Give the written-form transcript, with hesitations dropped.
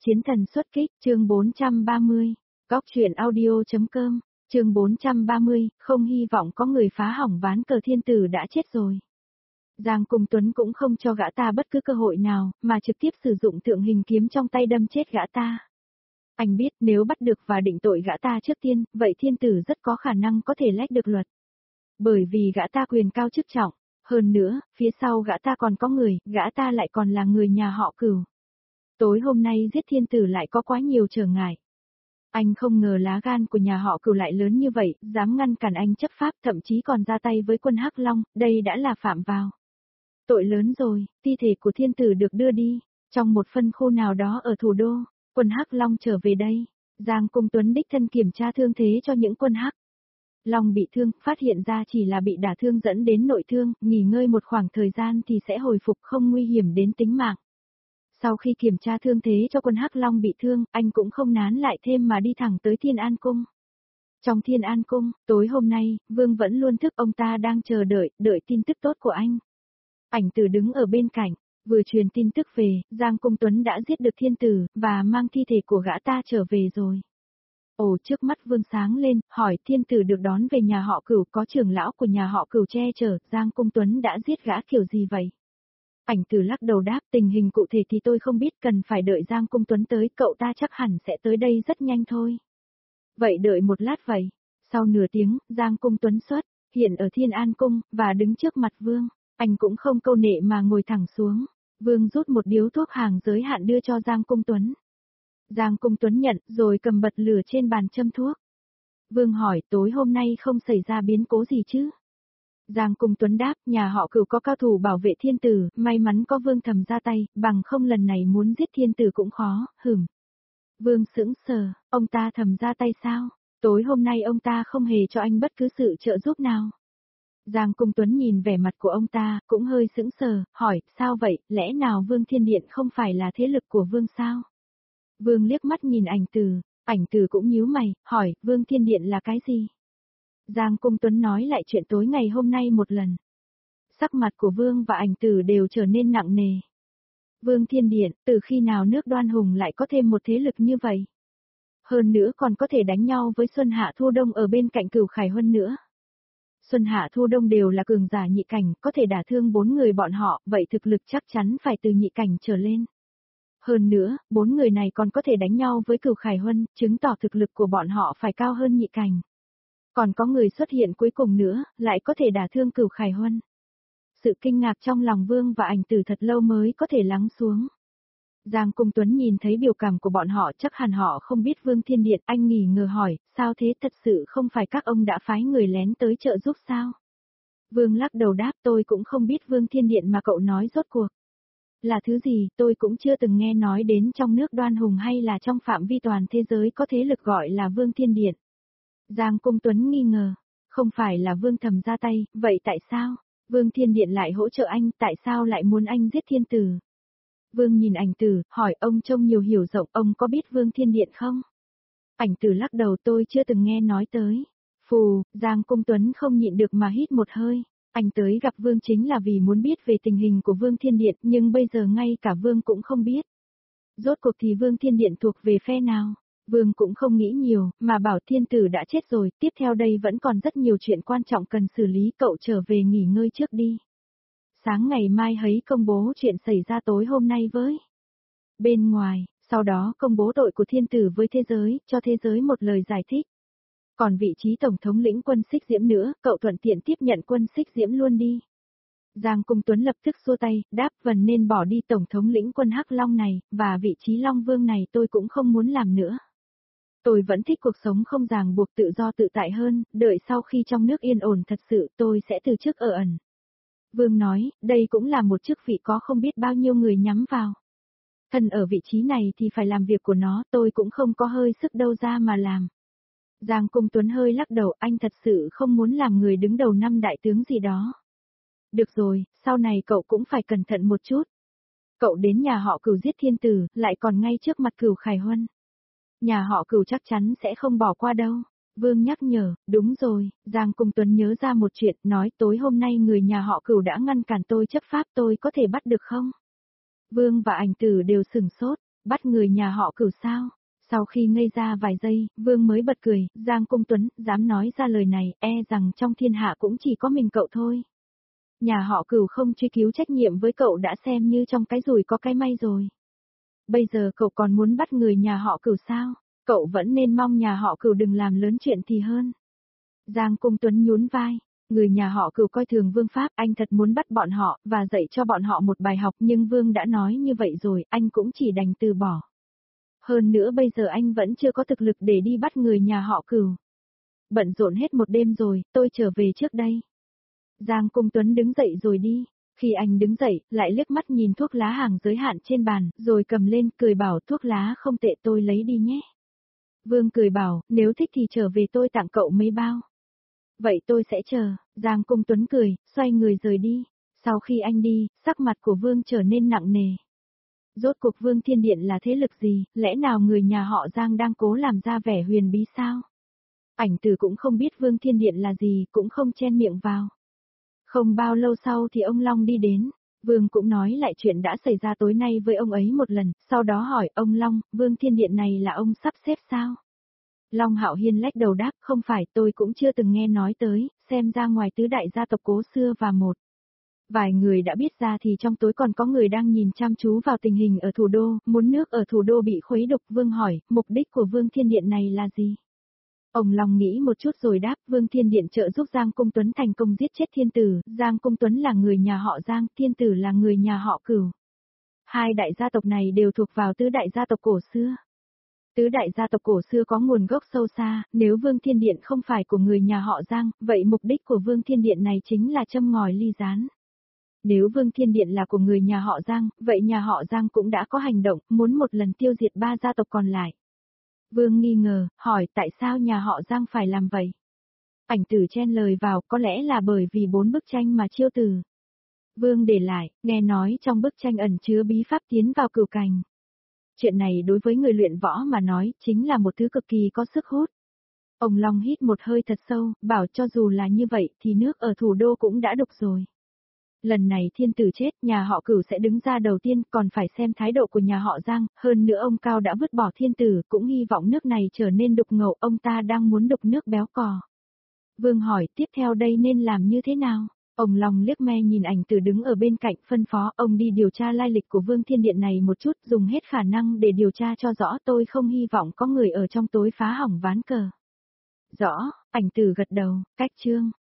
Chiến thần xuất kích, chương 430. Góc truyện audio.com, chương 430, không hy vọng có người phá hỏng ván cờ thiên tử đã chết rồi. Giang Cung Tuấn cũng không cho gã ta bất cứ cơ hội nào, mà trực tiếp sử dụng thượng hình kiếm trong tay đâm chết gã ta. Anh biết nếu bắt được và định tội gã ta trước tiên, vậy thiên tử rất có khả năng có thể lách được luật. Bởi vì gã ta quyền cao chức trọng, hơn nữa, phía sau gã ta còn có người, gã ta lại còn là người nhà họ Cửu. Tối hôm nay giết thiên tử lại có quá nhiều trở ngại. Anh không ngờ lá gan của nhà họ Cửu lại lớn như vậy, dám ngăn cản anh chấp pháp, thậm chí còn ra tay với quân Hắc Long, đây đã là phạm vào tội lớn rồi. Thi thể của thiên tử được đưa đi, trong một phân khu nào đó ở thủ đô, quân Hắc Long trở về đây. Giang Cung Tuấn đích thân kiểm tra thương thế cho những quân Hắc Long bị thương, phát hiện ra chỉ là bị đả thương dẫn đến nội thương, nghỉ ngơi một khoảng thời gian thì sẽ hồi phục, không nguy hiểm đến tính mạng. Sau khi kiểm tra thương thế cho quân Hắc Long bị thương, anh cũng không nán lại thêm mà đi thẳng tới Thiên An Cung. Trong Thiên An Cung, tối hôm nay, Vương vẫn luôn thức, ông ta đang chờ đợi tin tức tốt của anh. Ảnh Tử đứng ở bên cạnh, vừa truyền tin tức về, Giang Cung Tuấn đã giết được thiên tử, và mang thi thể của gã ta trở về rồi. Ồ, trước mắt Vương sáng lên, hỏi thiên tử được đón về nhà họ Cửu, có trưởng lão của nhà họ Cửu che chở, Giang Cung Tuấn đã giết gã kiểu gì vậy? Ảnh Tử lắc đầu đáp, tình hình cụ thể thì tôi không biết, cần phải đợi Giang Cung Tuấn tới, cậu ta chắc hẳn sẽ tới đây rất nhanh thôi. Vậy đợi một lát vậy. Sau nửa tiếng, Giang Cung Tuấn xuất hiện ở Thiên An Cung, và đứng trước mặt Vương. Anh cũng không câu nệ mà ngồi thẳng xuống. Vương rút một điếu thuốc hàng giới hạn đưa cho Giang Cung Tuấn. Giang Cung Tuấn nhận, rồi cầm bật lửa trên bàn châm thuốc. Vương hỏi, tối hôm nay không xảy ra biến cố gì chứ? Giang Cung Tuấn đáp, nhà họ Cửu có cao thủ bảo vệ thiên tử, may mắn có Vương Thầm ra tay, bằng không lần này muốn giết thiên tử cũng khó, Vương sững sờ, ông ta Thầm ra tay sao? Tối hôm nay ông ta không hề cho anh bất cứ sự trợ giúp nào. Giang Cung Tuấn nhìn vẻ mặt của ông ta, cũng hơi sững sờ, hỏi, sao vậy, lẽ nào Vương Thiên Điện không phải là thế lực của Vương sao? Vương liếc mắt nhìn Ảnh Tử cũng nhíu mày, hỏi, Vương Thiên Điện là cái gì? Giang Cung Tuấn nói lại chuyện tối ngày hôm nay một lần. Sắc mặt của Vương và Ảnh Tử đều trở nên nặng nề. Vương Thiên Điện, từ khi nào nước Đoan Hùng lại có thêm một thế lực như vậy? Hơn nữa còn có thể đánh nhau với Xuân Hạ Thu Đông ở bên cạnh Cửu Khải Huân nữa. Xuân Hạ Thu Đông đều là cường giả nhị cảnh, có thể đả thương 4 người bọn họ, vậy thực lực chắc chắn phải từ nhị cảnh trở lên. Hơn nữa, 4 người này còn có thể đánh nhau với Cửu Khải Huân, chứng tỏ thực lực của bọn họ phải cao hơn nhị cảnh. Còn có người xuất hiện cuối cùng nữa, lại có thể đả thương Cửu Khải Huân. Sự kinh ngạc trong lòng Vương và Ảnh Tử thật lâu mới có thể lắng xuống. Giang Cung Tuấn nhìn thấy biểu cảm của bọn họ, chắc hẳn họ không biết Vương Thiên Điện, anh nghỉ ngờ hỏi, sao thế, thật sự không phải các ông đã phái người lén tới trợ giúp sao? Vương lắc đầu đáp, tôi cũng không biết Vương Thiên Điện mà cậu nói rốt cuộc là thứ gì, tôi cũng chưa từng nghe nói đến trong nước Đoan Hùng hay là trong phạm vi toàn thế giới có thế lực gọi là Vương Thiên Điện. Giang Cung Tuấn nghi ngờ, không phải là Vương Thầm ra tay, vậy tại sao Vương Thiên Điện lại hỗ trợ anh, tại sao lại muốn anh giết thiên tử? Vương nhìn Ảnh Tử, hỏi, ông trông nhiều hiểu rộng, ông có biết Vương Thiên Điện không? Ảnh Tử lắc đầu, tôi chưa từng nghe nói tới. Phù, Giang Cung Tuấn không nhịn được mà hít một hơi. Anh tới gặp Vương chính là vì muốn biết về tình hình của Vương Thiên Điện, nhưng bây giờ ngay cả Vương cũng không biết. Rốt cuộc thì Vương Thiên Điện thuộc về phe nào? Vương cũng không nghĩ nhiều, mà bảo thiên tử đã chết rồi, tiếp theo đây vẫn còn rất nhiều chuyện quan trọng cần xử lý, cậu trở về nghỉ ngơi trước đi. Sáng ngày mai hãy công bố chuyện xảy ra tối hôm nay với bên ngoài, sau đó công bố tội của thiên tử với thế giới, cho thế giới một lời giải thích. Còn vị trí tổng thống lĩnh quân Xích Diễm nữa, cậu thuận tiện tiếp nhận quân Xích Diễm luôn đi. Giang Cung Tuấn lập tức xua tay, đáp, Vân nên bỏ đi tổng thống lĩnh quân Hắc Long này, và vị trí Long Vương này tôi cũng không muốn làm nữa. Tôi vẫn thích cuộc sống không ràng buộc, tự do tự tại hơn, đợi sau khi trong nước yên ổn thật sự tôi sẽ từ chức ở ẩn. Vương nói, đây cũng là một chức vị có không biết bao nhiêu người nhắm vào. Thân ở vị trí này thì phải làm việc của nó, tôi cũng không có hơi sức đâu ra mà làm. Giang Cung Tuấn hơi lắc đầu, anh thật sự không muốn làm người đứng đầu năm đại tướng gì đó. Được rồi, sau này cậu cũng phải cẩn thận một chút. Cậu đến nhà họ Cửu giết thiên tử, lại còn ngay trước mặt Cửu Khải Huân. Nhà họ Cửu chắc chắn sẽ không bỏ qua đâu. Vương nhắc nhở, đúng rồi, Giang Cung Tuấn nhớ ra một chuyện, nói tối hôm nay người nhà họ Cửu đã ngăn cản tôi chấp pháp, tôi có thể bắt được không? Vương và Ảnh Tử đều sửng sốt, Bắt người nhà họ Cửu sao? Sau khi ngây ra vài giây, Vương mới bật cười, Giang Cung Tuấn, dám nói ra lời này, e rằng trong thiên hạ cũng chỉ có mình cậu thôi. Nhà họ Cửu không truy cứu trách nhiệm với cậu đã xem như trong cái rủi có cái may rồi. Bây giờ cậu còn muốn bắt người nhà họ Cửu sao? Cậu vẫn nên mong nhà họ Cửu đừng làm lớn chuyện thì hơn. Giang Cung Tuấn nhún vai. Người nhà họ Cửu coi thường Vương pháp, anh thật muốn bắt bọn họ, và dạy cho bọn họ một bài học, nhưng Vương đã nói như vậy rồi, anh cũng chỉ đành từ bỏ. Hơn nữa bây giờ anh vẫn chưa có thực lực để đi bắt người nhà họ Cửu. Bận rộn hết một đêm rồi, tôi trở về trước đây. Giang Cung Tuấn đứng dậy rồi đi. Khi anh đứng dậy, lại liếc mắt nhìn thuốc lá hàng giới hạn trên bàn, rồi cầm lên, cười bảo thuốc lá không tệ tôi lấy đi nhé. Vương cười bảo, nếu thích thì trở về tôi tặng cậu mấy bao. Vậy tôi sẽ chờ, Giang Cung Tuấn cười, xoay người rời đi. Sau khi anh đi, sắc mặt của Vương trở nên nặng nề. Rốt cuộc Vương Thiên Điện là thế lực gì, lẽ nào người nhà họ Giang đang cố làm ra vẻ huyền bí sao? Ảnh Tử cũng không biết Vương Thiên Điện là gì, cũng không chen miệng vào. Không bao lâu sau thì ông Long đi đến, Vương cũng nói lại chuyện đã xảy ra tối nay với ông ấy một lần, sau đó hỏi ông Long, Vương Thiên Điện này là ông sắp xếp sao? Long Hạo Hiên lách đầu đáp, không phải, tôi cũng chưa từng nghe nói tới, xem ra ngoài tứ đại gia tộc Cố xưa và một vài người đã biết ra thì trong tối còn có người đang nhìn chăm chú vào tình hình ở thủ đô, muốn nước ở thủ đô bị khuấy đục. Vương hỏi, mục đích của Vương Thiên Điện này là gì? Ông Long nghĩ một chút rồi đáp, Vương Thiên Điện trợ giúp Giang Cung Tuấn thành công giết chết Thiên Tử, Giang Cung Tuấn là người nhà họ Giang, Thiên Tử là người nhà họ Cửu. Hai đại gia tộc này đều thuộc vào tứ đại gia tộc cổ xưa. Tứ đại gia tộc cổ xưa có nguồn gốc sâu xa, nếu Vương Thiên Điện không phải của người nhà họ Giang, vậy mục đích của Vương Thiên Điện này chính là châm ngòi ly gián. Nếu Vương Thiên Điện là của người nhà họ Giang, vậy nhà họ Giang cũng đã có hành động, muốn một lần tiêu diệt ba gia tộc còn lại. Vương nghi ngờ, hỏi tại sao nhà họ Giang phải làm vậy? Ảnh Tử chen lời vào, có lẽ là bởi vì 4 bức tranh mà Chiêu Tử Vương để lại, nghe nói trong bức tranh ẩn chứa bí pháp tiến vào cửu cảnh. Chuyện này đối với người luyện võ mà nói, chính là một thứ cực kỳ có sức hút. Ông Long hít một hơi thật sâu, bảo cho dù là như vậy thì nước ở thủ đô cũng đã đục rồi. Lần này Thiên Tử chết, nhà họ Cửu sẽ đứng ra đầu tiên, còn phải xem thái độ của nhà họ Giang, hơn nữa ông Cao đã vứt bỏ Thiên Tử, cũng hy vọng nước này trở nên đục ngầu, ông ta đang muốn đục nước béo cò. Vương hỏi, tiếp theo đây nên làm như thế nào? Ông Long liếc me nhìn Ảnh Tử đứng ở bên cạnh, phân phó ông đi điều tra lai lịch của Vương Thiên Điện này một chút, dùng hết khả năng để điều tra cho rõ, tôi không hy vọng có người ở trong tối phá hỏng ván cờ. Rõ, Ảnh Tử gật đầu, cách chương.